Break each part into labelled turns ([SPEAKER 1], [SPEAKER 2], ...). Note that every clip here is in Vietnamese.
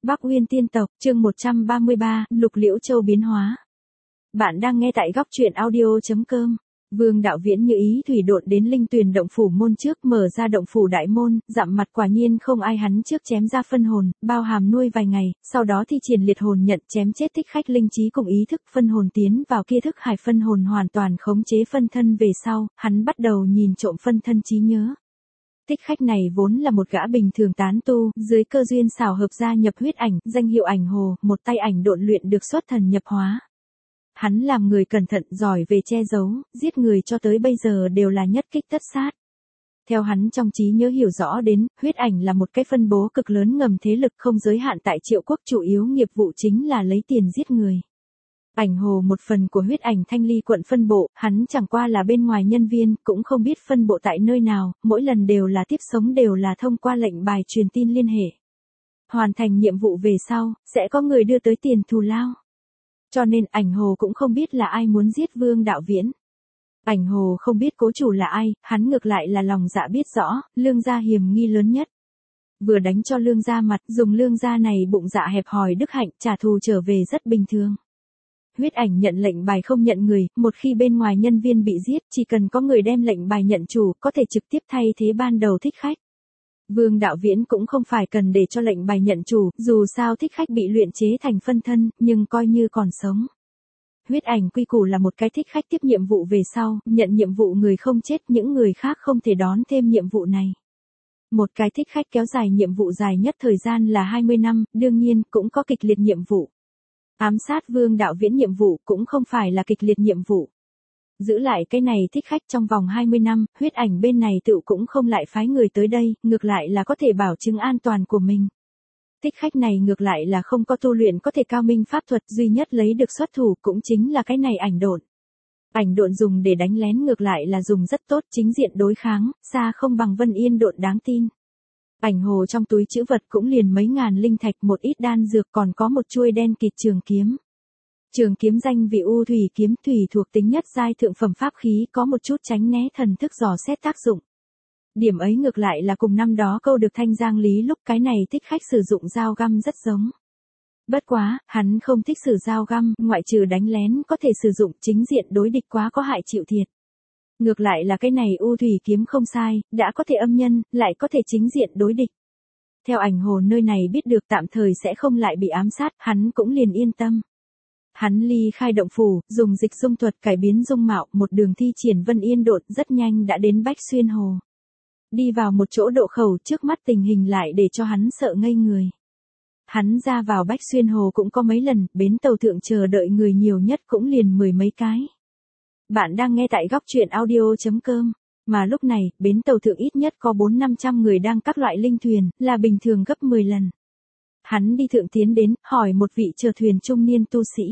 [SPEAKER 1] Bắc Uyên tiên tộc, chương 133, Lục Liễu Châu biến hóa. Bạn đang nghe tại góc truyện audio.com. Vương Đạo Viễn như ý thủy độn đến Linh Tuyền động phủ môn trước, mở ra động phủ đại môn, dặm mặt quả nhiên không ai, hắn trước chém ra phân hồn, bao hàm nuôi vài ngày, sau đó thi triển liệt hồn nhận chém chết thích khách linh trí cùng ý thức, phân hồn tiến vào kia thức hải, phân hồn hoàn toàn khống chế phân thân. Về sau, hắn bắt đầu nhìn trộm phân thân trí nhớ. Thích khách này vốn là một gã bình thường tán tu, dưới cơ duyên xảo hợp gia nhập huyết ảnh, danh hiệu ảnh hồ, một tay ảnh độn luyện được xuất thần nhập hóa. Hắn làm người cẩn thận, giỏi về che giấu, giết người cho tới bây giờ đều là nhất kích tất sát. Theo hắn trong trí nhớ hiểu rõ đến, huyết ảnh là một cái phân bố cực lớn ngầm thế lực không giới hạn tại Triệu Quốc, chủ yếu nghiệp vụ chính là lấy tiền giết người. Ảnh hồ một phần của huyết ảnh Thanh Ly quận phân bộ, hắn chẳng qua là bên ngoài nhân viên, cũng không biết phân bộ tại nơi nào, mỗi lần đều là tiếp sống đều là thông qua lệnh bài truyền tin liên hệ. Hoàn thành nhiệm vụ về sau, sẽ có người đưa tới tiền thù lao. Cho nên ảnh hồ cũng không biết là ai muốn giết Vương Đạo Viễn. Ảnh hồ không biết cố chủ là ai, hắn ngược lại là lòng dạ biết rõ, Lương gia hiểm nghi lớn nhất. Vừa đánh cho Lương gia mặt, dùng Lương gia này bụng dạ hẹp hòi đức hạnh trả thù trở về rất bình thường. Huyết ảnh nhận lệnh bài không nhận người, một khi bên ngoài nhân viên bị giết, chỉ cần có người đem lệnh bài nhận chủ, có thể trực tiếp thay thế ban đầu thích khách. Vương Đạo Viễn cũng không phải cần để cho lệnh bài nhận chủ, dù sao thích khách bị luyện chế thành phân thân, nhưng coi như còn sống. Huyết ảnh quy củ là một cái thích khách tiếp nhiệm vụ về sau, nhận nhiệm vụ người không chết, những người khác không thể đón thêm nhiệm vụ này. Một cái thích khách kéo dài nhiệm vụ dài nhất thời gian là 20 năm, đương nhiên cũng có kịch liệt nhiệm vụ. Ám sát Vương Đạo Viễn nhiệm vụ cũng không phải là kịch liệt nhiệm vụ. Giữ lại cái này thích khách trong vòng 20 năm, huyết ảnh bên này tự cũng không lại phái người tới đây, ngược lại là có thể bảo chứng an toàn của mình. Thích khách này ngược lại là không có tu luyện có thể cao minh pháp thuật, duy nhất lấy được xuất thủ cũng chính là cái này ảnh độn. Ảnh độn dùng để đánh lén ngược lại là dùng rất tốt, chính diện đối kháng, xa không bằng Vân Yên độn đáng tin. Ảnh hồ trong túi trữ vật cũng liền mấy ngàn linh thạch, một ít đan dược, còn có một chuôi đen kịt trường kiếm. Trường kiếm danh vị U Thủy kiếm, thủy thuộc tính nhất giai thượng phẩm pháp khí, có một chút tránh né thần thức dò xét tác dụng. Điểm ấy ngược lại là cùng năm đó câu được Thanh Giang Lý lúc cái này thích khách sử dụng dao găm rất giống. Bất quá, hắn không thích sử dao găm, ngoại trừ đánh lén có thể sử dụng, chính diện đối địch quá có hại chịu thiệt. Ngược lại là cái này U Thủy kiếm không sai, đã có thể âm nhân, lại có thể chính diện đối địch. Theo ảnh hồ nơi này biết được tạm thời sẽ không lại bị ám sát, hắn cũng liền yên tâm. Hắn ly khai động phủ, dùng dịch dung thuật cải biến dung mạo, một đường thi triển Vân Yên độn, rất nhanh đã đến Bách Xuyên Hồ. Đi vào một chỗ độ khẩu, trước mắt tình hình lại để cho hắn sợ ngây người. Hắn ra vào Bách Xuyên Hồ cũng có mấy lần, bến tàu thượng chờ đợi người nhiều nhất cũng liền mười mấy cái. Bạn đang nghe tại góc truyện audio.com. Mà lúc này, bến tàu thượng ít nhất có 400-500 người đang các loại linh thuyền, là bình thường gấp 10 lần. Hắn đi thượng tiến đến, hỏi một vị chèo thuyền trung niên tu sĩ.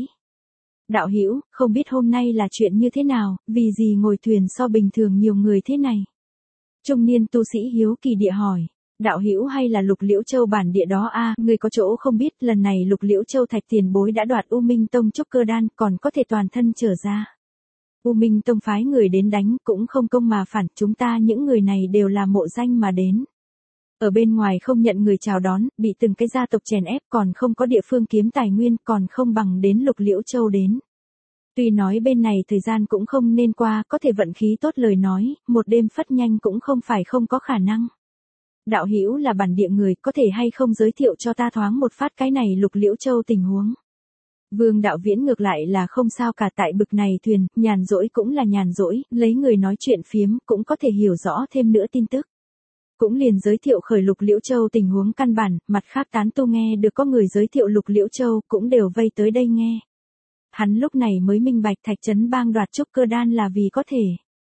[SPEAKER 1] Đạo hữu, không biết hôm nay là chuyện như thế nào, vì gì ngồi thuyền so bình thường nhiều người thế này? Trung niên tu sĩ hiếu kỳ địa hỏi. Đạo hữu hay là Lục Liễu Châu bản địa đó a? Người có chỗ không biết, lần này Lục Liễu Châu thạch tiền bối đã đoạt U Minh Tông trúc cơ đan, còn có thể toàn thân trở ra. U Minh Tông phái người đến đánh, cũng không công mà phản, chúng ta những người này đều là mộ danh mà đến. Ở bên ngoài không nhận người chào đón, bị từng cái gia tộc chèn ép, còn không có địa phương kiếm tài nguyên, còn không bằng đến Lục Liễu Châu đến. Tuy nói bên này thời gian cũng không nên qua, có thể vận khí tốt lời nói, một đêm phất nhanh cũng không phải không có khả năng. Đạo hữu là bản địa người, có thể hay không giới thiệu cho ta thoáng một phát cái này Lục Liễu Châu tình huống. Vương Đạo Viễn ngược lại là không sao cả, tại bực này thuyền, nhàn rỗi cũng là nhàn rỗi, lấy người nói chuyện phiếm, cũng có thể hiểu rõ thêm nữa tin tức. Cũng liền giới thiệu khởi Lục Liễu Châu tình huống căn bản, mặt khác tán tu nghe được có người giới thiệu Lục Liễu Châu, cũng đều vây tới đây nghe. Hắn lúc này mới minh bạch Thạch Trấn Bang đoạt trúc cơ đan là vì có thể.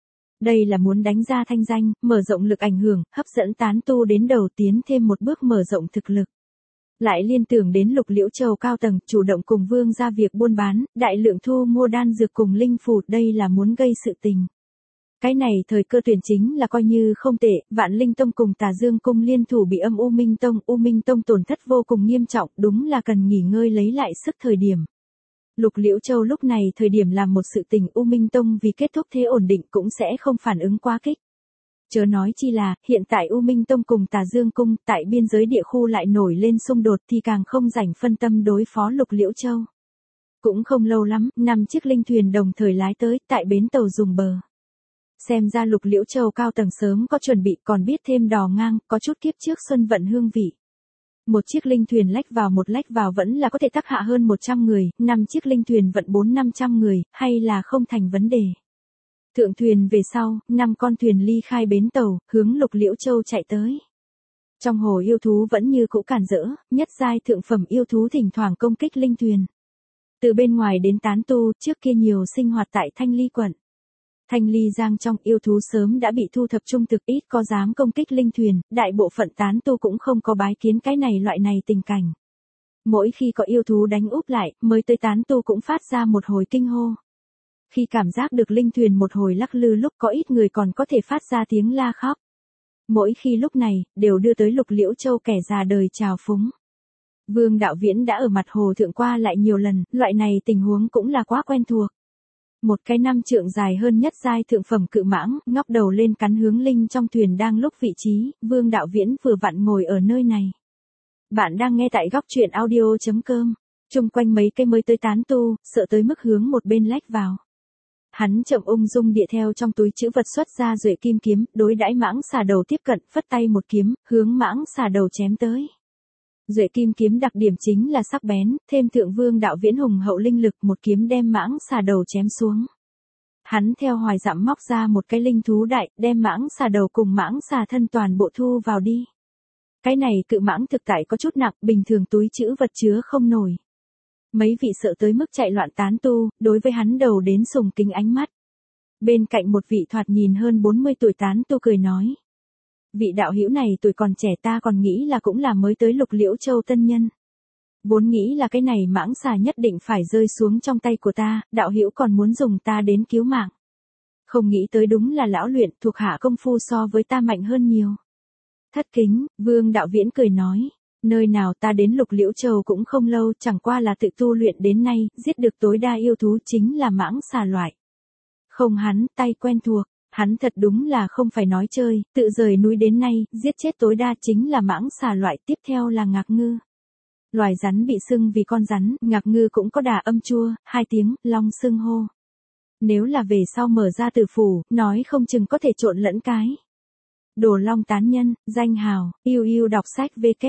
[SPEAKER 1] Đây là muốn đánh ra thanh danh, mở rộng lực ảnh hưởng, hấp dẫn tán tu đến đầu, tiến thêm một bước mở rộng thực lực. Lại liên tưởng đến Lục Liễu Châu cao tầng, chủ động cùng Vương ra việc buôn bán, đại lượng thu mua đan dược cùng linh phù, đây là muốn gây sự tình. Cái này thời cơ tuyển chính là coi như không tệ, Vạn Linh Tông cùng Tà Dương Cung liên thủ bị âm U Minh Tông tổn thất vô cùng nghiêm trọng, đúng là cần nghỉ ngơi lấy lại sức thời điểm. Lục Liễu Châu lúc này thời điểm làm một sự tình, U Minh Tông vì kết thúc thế ổn định cũng sẽ không phản ứng quá kích. Chớ nói chi là, hiện tại U Minh Tông cùng Tà Dương Cung, tại biên giới địa khu lại nổi lên xung đột thì càng không rảnh phân tâm đối phó Lục Liễu Châu. Cũng không lâu lắm, 5 chiếc linh thuyền đồng thời lái tới, tại bến tàu dùng bờ. Xem ra Lục Liễu Châu cao tầng sớm có chuẩn bị, còn biết thêm đò ngang, có chút kiếp trước xuân vận hương vị. Một chiếc linh thuyền lách vào vẫn là có thể tác hạ hơn 100 người, 5 chiếc linh thuyền vận 400-500 người, hay là không thành vấn đề. Thượng thuyền về sau, 5 con thuyền ly khai bến tàu, hướng Lục Liễu Châu chạy tới. Trong hồ yêu thú vẫn như cũ cản rỡ, nhất giai thượng phẩm yêu thú thỉnh thoảng công kích linh thuyền. Từ bên ngoài đến tán tu, trước kia nhiều sinh hoạt tại Thanh Ly quận. Thanh Ly Giang trong yêu thú sớm đã bị thu thập trung thực, ít có dám công kích linh thuyền, đại bộ phận tán tu cũng không có bái kiến cái này loại này tình cảnh. Mỗi khi có yêu thú đánh úp lại, mới tới tán tu cũng phát ra một hồi kinh hô. Khi cảm giác được linh thuyền một hồi lắc lư lúc có ít người còn có thể phát ra tiếng la khóc. Mỗi khi lúc này, đều đưa tới Lục Liễu Châu kẻ già đời trào phúng. Vương Đạo Viễn đã ở mặt hồ thượng qua lại nhiều lần, loại này tình huống cũng là quá quen thuộc. Một cái 5 trượng dài hơn nhất giai thượng phẩm cự mãng, ngóc đầu lên cắn hướng linh trong thuyền đang lúc vị trí, Vương Đạo Viễn vừa vặn ngồi ở nơi này. Bạn đang nghe tại góc truyện audio.com, chung quanh mấy cây mới tới tán tu, sợ tới mức hướng một bên lách vào. Hắn chậm ung dung địa theo trong túi trữ vật xuất ra duệ kim kiếm, đối đãi mãng xà đầu tiếp cận, phất tay một kiếm, hướng mãng xà đầu chém tới. Duệ kim kiếm đặc điểm chính là sắc bén, thêm thượng Vương Đạo Viễn hùng hậu linh lực, một kiếm đem mãng xà đầu chém xuống. Hắn theo hoài dặm móc ra một cái linh thú đại, đem mãng xà đầu cùng mãng xà thân toàn bộ thu vào đi. Cái này cự mãng thực tại có chút nặng, bình thường túi trữ vật chứa không nổi. Mấy vị sợ tới mức chạy loạn tán tu, đối với hắn đầu đến sùng kính ánh mắt. Bên cạnh một vị thoạt nhìn hơn 40 tuổi tán tu cười nói. Vị đạo hữu này tuổi còn trẻ, ta còn nghĩ là cũng là mới tới Lục Liễu Châu tân nhân. Vốn nghĩ là cái này mãng xà nhất định phải rơi xuống trong tay của ta, đạo hữu còn muốn dùng ta đến cứu mạng. Không nghĩ tới đúng là lão luyện, thuộc hạ công phu so với ta mạnh hơn nhiều. Thất kính, Vương Đạo Viễn cười nói. Nơi nào, ta đến Lục Liễu Châu cũng không lâu, chẳng qua là tự tu luyện đến nay, giết được tối đa yêu thú chính là mãng xà loại. Không, hắn, tay quen thuộc, hắn thật đúng là không phải nói chơi, tự rời núi đến nay, giết chết tối đa chính là mãng xà loại, tiếp theo là ngạc ngư. Loài rắn bị sưng vì con rắn, ngạc ngư cũng có đà âm chua, 2 tiếng, long sưng hô. Nếu là về sau mở ra tử phủ, nói không chừng có thể trộn lẫn cái. Đồ Long tán nhân, danh hào, yêu đọc sách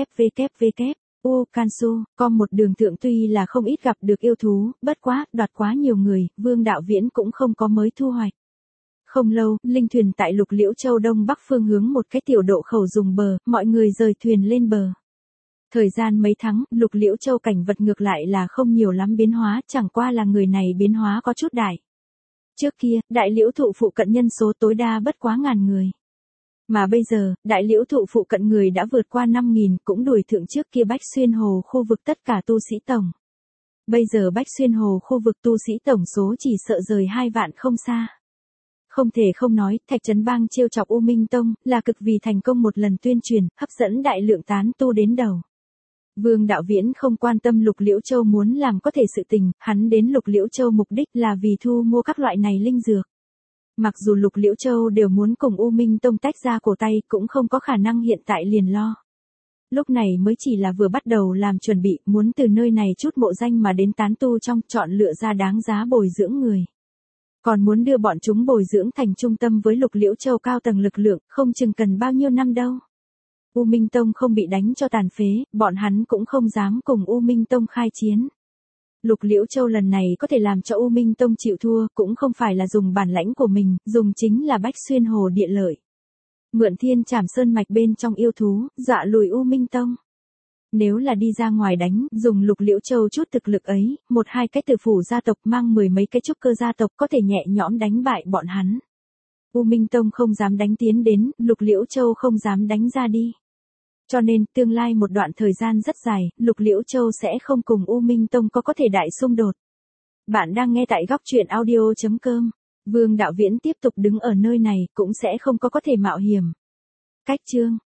[SPEAKER 1] www. Cansu, com một đường thượng tuy là không ít gặp được yêu thú, bất quá, đoạt quá nhiều người, Vương Đạo Viễn cũng không có mới thu hoạch. Không lâu, linh thuyền tại Lục Liễu Châu đông bắc phương hướng một cái tiểu độ khẩu dùng bờ, mọi người rời thuyền lên bờ. Thời gian mấy tháng, Lục Liễu Châu cảnh vật ngược lại là không nhiều lắm biến hóa, chẳng qua là người này biến hóa có chút đại. Trước kia, đại liễu thụ phụ cận nhân số tối đa bất quá 1000 người. Mà bây giờ, đại liễu thụ phụ cận người đã vượt qua 5000, cũng đuổi thượng trước kia Bách Xuyên Hồ khu vực tất cả tu sĩ tổng. Bây giờ Bách Xuyên Hồ khu vực tu sĩ tổng số chỉ sợ rời 2 vạn không xa. Không thể không nói, Thạch Trấn Bang trêu chọc U Minh Tông, là cực vì thành công một lần tuyên truyền, hấp dẫn đại lượng tán tu đến đầu. Vương Đạo Viễn không quan tâm Lục Liễu Châu muốn làm có thể sự tình, hắn đến Lục Liễu Châu mục đích là vì thu mua các loại này linh dược. Mặc dù Lục Liễu Châu đều muốn cùng U Minh Tông tách ra cổ tay, cũng không có khả năng hiện tại liền lo. Lúc này mới chỉ là vừa bắt đầu làm chuẩn bị, muốn từ nơi này chút mộ danh mà đến tán tu trong, chọn lựa ra đáng giá bồi dưỡng người. Còn muốn đưa bọn chúng bồi dưỡng thành trung tâm với Lục Liễu Châu cao tầng lực lượng, không chừng cần bao nhiêu năm đâu. U Minh Tông không bị đánh cho tàn phế, bọn hắn cũng không dám cùng U Minh Tông khai chiến. Lục Liễu Châu lần này có thể làm cho U Minh Tông chịu thua, cũng không phải là dùng bản lãnh của mình, dùng chính là Bách Xuyên Hồ địa lợi. Mượn Thiên Trảm Sơn mạch bên trong yêu thú, dọa lùi U Minh Tông. Nếu là đi ra ngoài đánh, dùng Lục Liễu Châu chút thực lực ấy, 1-2 cái tử phủ gia tộc mang 10 mấy cái trúc cơ gia tộc có thể nhẹ nhõm đánh bại bọn hắn. U Minh Tông không dám đánh tiến đến, Lục Liễu Châu không dám đánh ra đi. Cho nên, tương lai một đoạn thời gian rất dài, Lục Liễu Châu sẽ không cùng U Minh Tông có thể đại xung đột. Bạn đang nghe tại góc truyện audio.com. Vương Đạo Viễn tiếp tục đứng ở nơi này, cũng sẽ không có thể mạo hiểm. Cách chương.